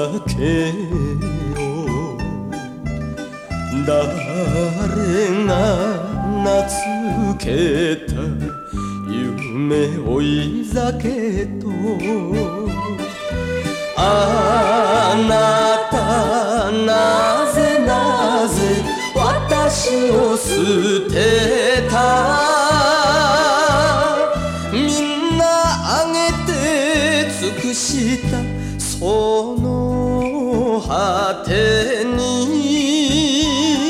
けよ。誰が名付けた夢追い酒と、あなたなぜなぜ私を捨てた。みんなあげて尽くしたその果てに、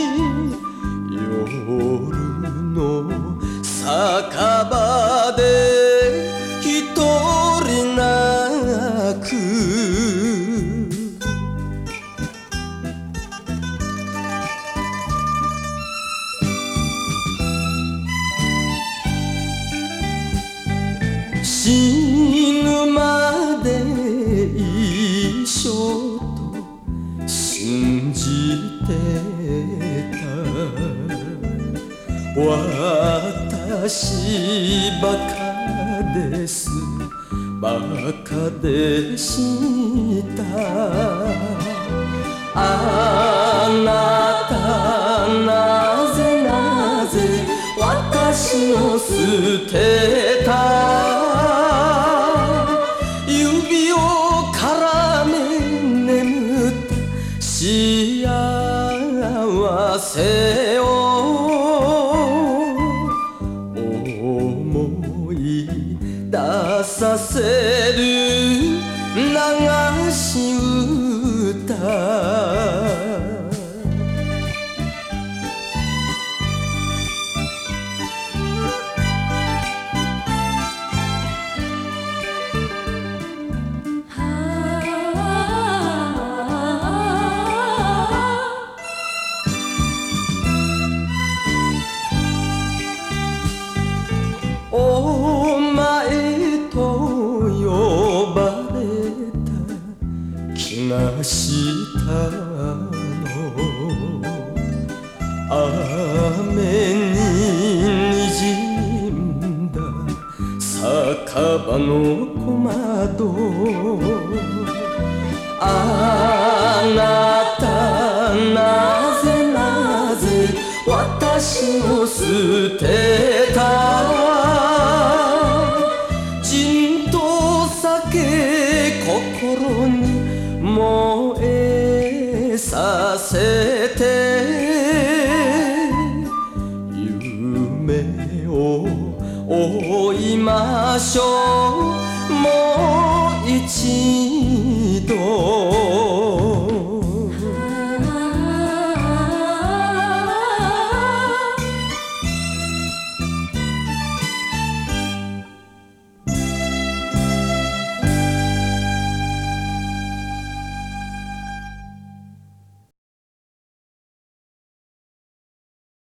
夜の酒場で一人泣く。死ぬまで一緒と信じてた。私バカです、バカでした。あなたなぜなぜ私を捨てた。指を絡め眠った幸せを思い出させる流し歌。お前と呼ばれた気がしたの。雨に滲んだ酒場の小窓。あなたなぜなぜ私を捨てた。じんと酒心に燃えさせて、夢を追いましょうもう一度。